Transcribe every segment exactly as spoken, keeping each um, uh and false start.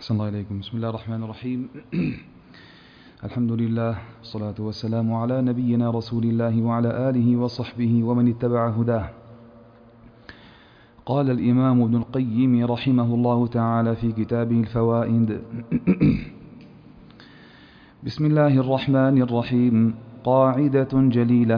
أحسن الله إليكم. بسم الله الرحمن الرحيم. الحمد لله والصلاة والسلام على نبينا رسول الله وعلى آله وصحبه ومن اتبع هداه. قال الإمام ابن القيم رحمه الله تعالى في كتابه الفوائد: بسم الله الرحمن الرحيم. قاعدة جليلة: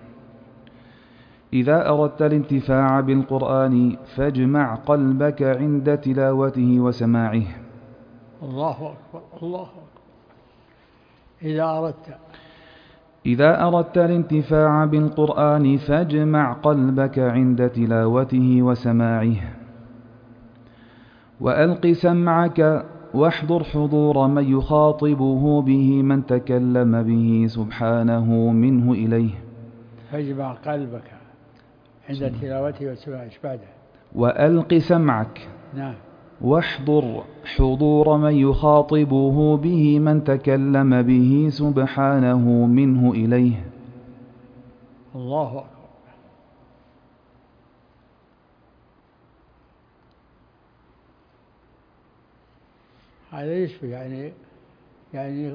إذا أردت الانتفاع بالقرآن فاجمع قلبك عند تلاوته وسماعه. الله أكبر الله أكبر. إذا أردت إذا أردت الانتفاع بالقرآن فاجمع قلبك عند تلاوته وسماعه، وألق سمعك واحضر حضور من يخاطبه به من تكلم به سبحانه منه إليه. فاجمع قلبك عند تلاوته وسماعه. بعده وألق سمعك نعم واحضر حضور من يخاطبه به من تكلم به سبحانه منه إليه. الله أكبر. هذا يشبه يعني يعني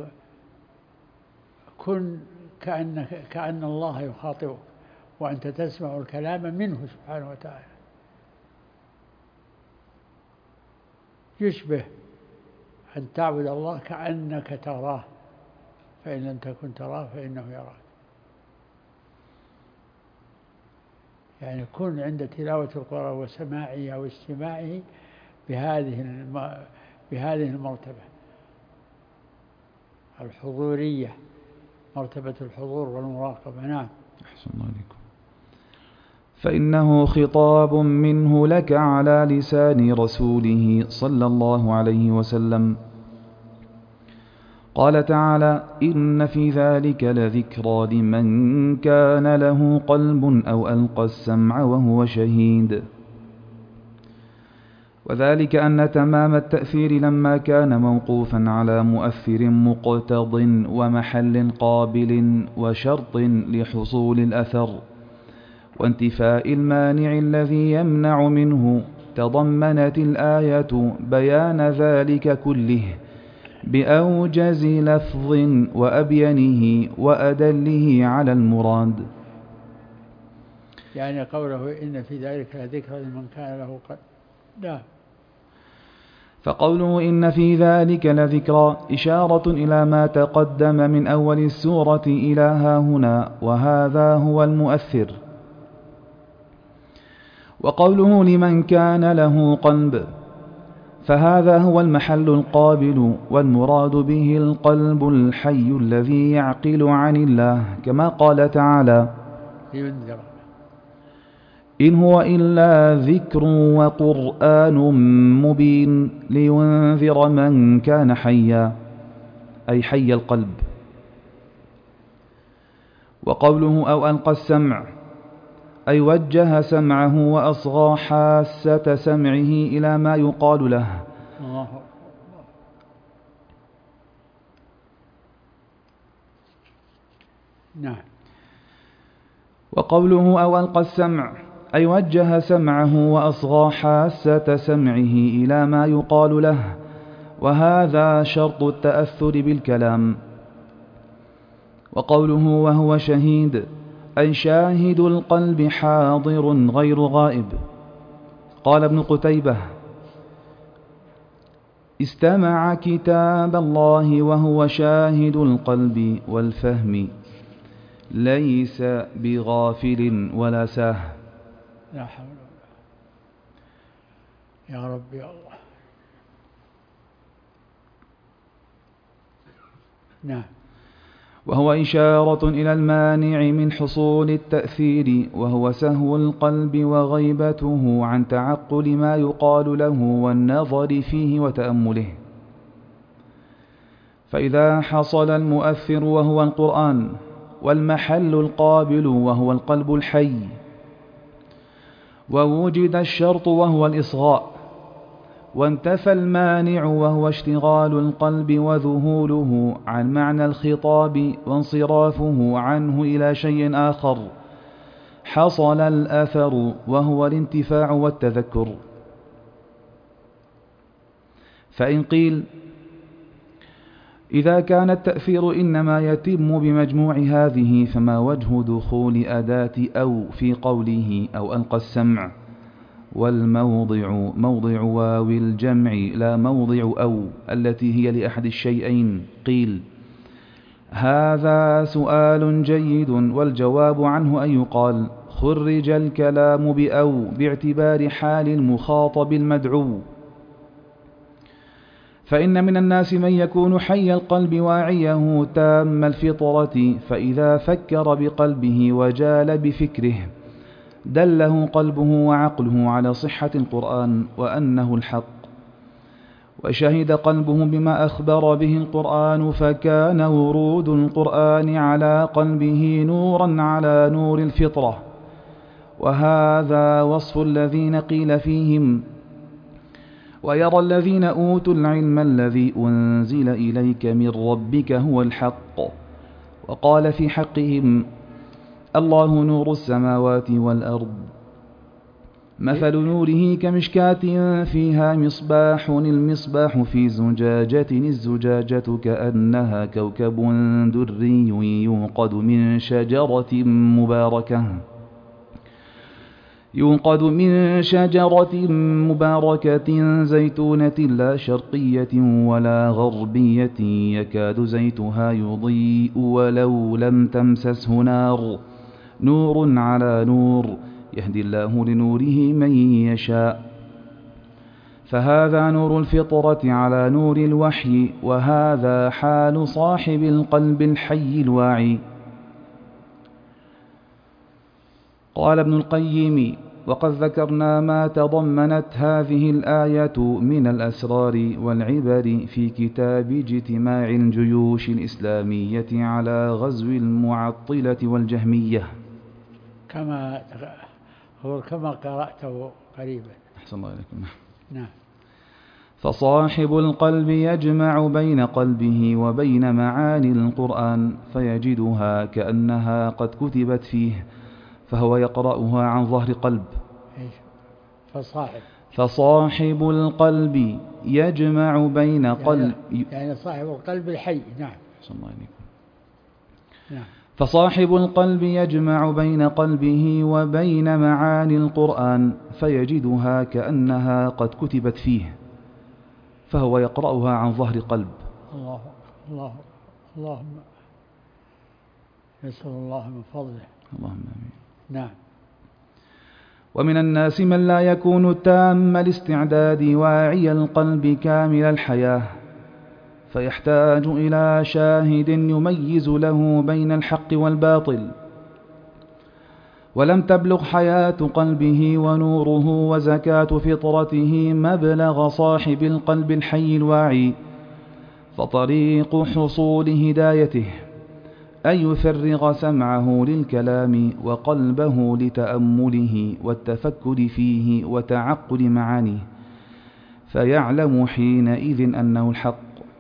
كن كأنك كأن الله يخاطبك وأنت تسمع الكلام منه سبحانه وتعالى. يشبه أن تعبد الله كأنك تراه، فإن لم تكن تراه فإنه يراك. يعني كن عند تلاوة القرآن وسماعه أو استماعه بهذه الم... بهذه المرتبة الحضورية، مرتبة الحضور والمراقبة. نعم. أحسن الله عليكم. فإنه خطاب منه لك على لسان رسوله صلى الله عليه وسلم. قال تعالى: إن في ذلك لذكرى لمن كان له قلب أو ألقى السمع وهو شهيد. وذلك أن تمام التأثير لما كان موقوفا على مؤثر مقتض ومحل قابل وشرط لحصول الأثر وانتفاء المانع الذي يمنع منه، تضمنت الآية بيان ذلك كله بأوجز لفظ وأبينه وأدله على المراد. يعني قوله إن في ذلك لذكرى لمن كان له قلب. لا. فقوله إن في ذلك لذكرى إشارة إلى ما تقدم من أول السورة إلى ها هنا، وهذا هو المؤثر. وقوله لمن كان له قلب فهذا هو المحل القابل، والمراد به القلب الحي الذي يعقل عن الله، كما قال تعالى: ينذر إن هو إلا ذكر وقرآن مبين لينذر من كان حيا، أي حي القلب. وقوله أو ألقى السمع أي وجه سمعه وأصغى حاسة سمعه إلى ما يقال له. الله. نعم. وقوله أو ألقى السمع أي وجه سمعه وأصغى حاسة سمعه إلى ما يقال له، وهذا شرط التأثر بالكلام. وقوله وهو شهيد أي شاهد القلب حاضر غير غائب. قال ابن قتيبة: استمع كتاب الله وهو شاهد القلب والفهم، ليس بغافل ولا ساه. لا حول ولا قوة. يا رب يا الله. نعم. وهو إشارة إلى المانع من حصول التأثير، وهو سهو القلب وغيبته عن تعقل ما يقال له والنظر فيه وتأمله. فإذا حصل المؤثر وهو القرآن، والمحل القابل وهو القلب الحي، ووجد الشرط وهو الإصغاء، وانتفى المانع وهو اشتغال القلب وذهوله عن معنى الخطاب وانصرافه عنه إلى شيء آخر، حصل الأثر وهو الانتفاع والتذكر. فإن قيل إذا كان التأثير إنما يتم بمجموع هذه فما وجه دخول أداة أو في قوله أو ألقى السمع، والموضع موضع واو الجمع لا موضع أو التي هي لأحد الشيئين؟ قيل هذا سؤال جيد، والجواب عنه أن يقال خرج الكلام بأو باعتبار حال المخاطب المدعو، فإن من الناس من يكون حي القلب واعيه تام الفطرة، فإذا فكر بقلبه وجال بفكره دله قلبه وعقله على صحة القرآن وأنه الحق، وشهد قلبه بما أخبر به القرآن، فكان ورود القرآن على قلبه نورا على نور الفطرة. وهذا وصف الذين قيل فيهم ويرى الذين أوتوا العلم الذي أنزل إليك من ربك هو الحق، وقال في حقهم الله نور السماوات والأرض، مثل نوره كمشكاة فيها مصباح، المصباح في زجاجة، الزجاجة كأنها كوكب دري يوقد من شجرة مباركة يوقد من شجرة مباركة زيتونة لا شرقية ولا غربية، يكاد زيتها يضيء ولو لم تمسسه نار، نور على نور، يهدي الله لنوره من يشاء. فهذا نور الفطرة على نور الوحي، وهذا حال صاحب القلب الحي الواعي. قال ابن القيم وقد ذكرنا ما تضمنت هذه الآية من الأسرار والعبر في كتاب اجتماع الجيوش الإسلامية على غزو المعطلة والجهمية، كما هو كما قرأته قريبا. أحسن الله إليكم. نعم. فصاحب القلب يجمع بين قلبه وبين معاني القرآن فيجدها كأنها قد كتبت فيه، فهو يقرأها عن ظهر قلب. فصاحب فصاحب القلب يجمع بين قلب يعني, يعني صاحب القلب الحي. نعم. نعم. فصاحب القلب يجمع بين قلبه وبين معاني القرآن فيجدها كأنها قد كتبت فيه، فهو يقرأها عن ظهر قلب. الله الله اللهم نسأل الله من فضله. اللهم آمين. نعم. ومن الناس من لا يكون تام الاستعداد واعي القلب كامل الحياة، فيحتاج إلى شاهد يميز له بين الحق والباطل، ولم تبلغ حياة قلبه ونوره وزكاة فطرته مبلغ صاحب القلب الحي الواعي، فطريق حصول هدايته أن يفرغ سمعه للكلام وقلبه لتأمله والتفكر فيه وتعقل معانيه، فيعلم حينئذ أنه الحق.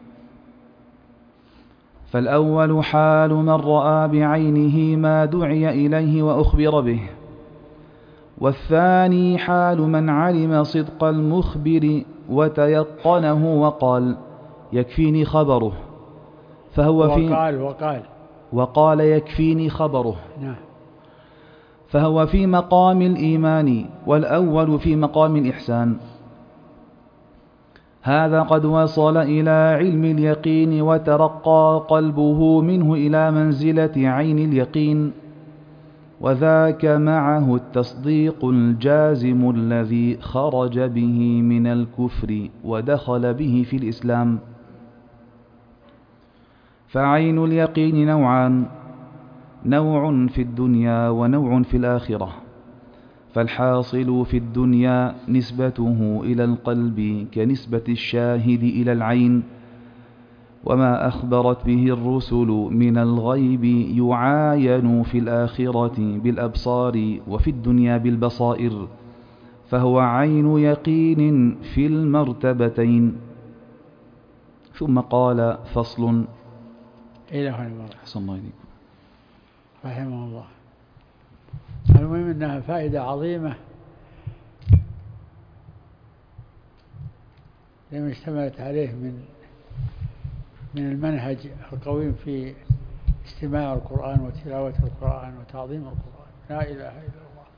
فالأول حال من رأى بعينه ما دعي إليه وأخبر به، والثاني حال من علم صدق المخبر وتيقنه وقال يكفيني خبره، فهو في وقال وقال وقال يكفيني خبره. نعم. فهو في مقام الإيمان، والأول في مقام الإحسان. هذا قد وصل إلى علم اليقين وترقى قلبه منه إلى منزلة عين اليقين، وذاك معه التصديق الجازم الذي خرج به من الكفر ودخل به في الإسلام. فعين اليقين نوعان، نوع في الدنيا ونوع في الآخرة، فالحاصل في الدنيا نسبته إلى القلب كنسبة الشاهد إلى العين، وما أخبرت به الرسل من الغيب يعاين في الآخرة بالأبصار وفي الدنيا بالبصائر، فهو عين يقين في المرتبتين. ثم قال فصل. إلى هنا أحسن الله إليكم. رحمه الله. المهم أنها فائدة عظيمة لما اشتملت عليه من من المنهج القويم في استماع القرآن وتلاوة القرآن وتعظيم القرآن. لا إله إلا الله.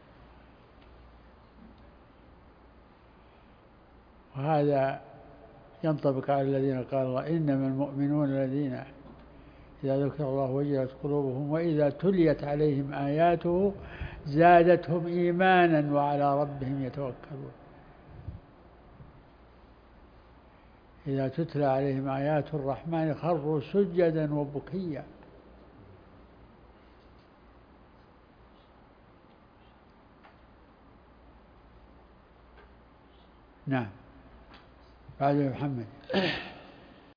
وهذا ينطبق على الذين قال الله إنما المؤمنون الذين إذا ذكر الله وجلت قلوبهم وإذا تليت عليهم آياته زادتهم إيمانا وعلى ربهم يتوكلون. إذا تتلى عليهم آيات الرحمن خروا سجدا وبكيا. نعم. بعد محمد.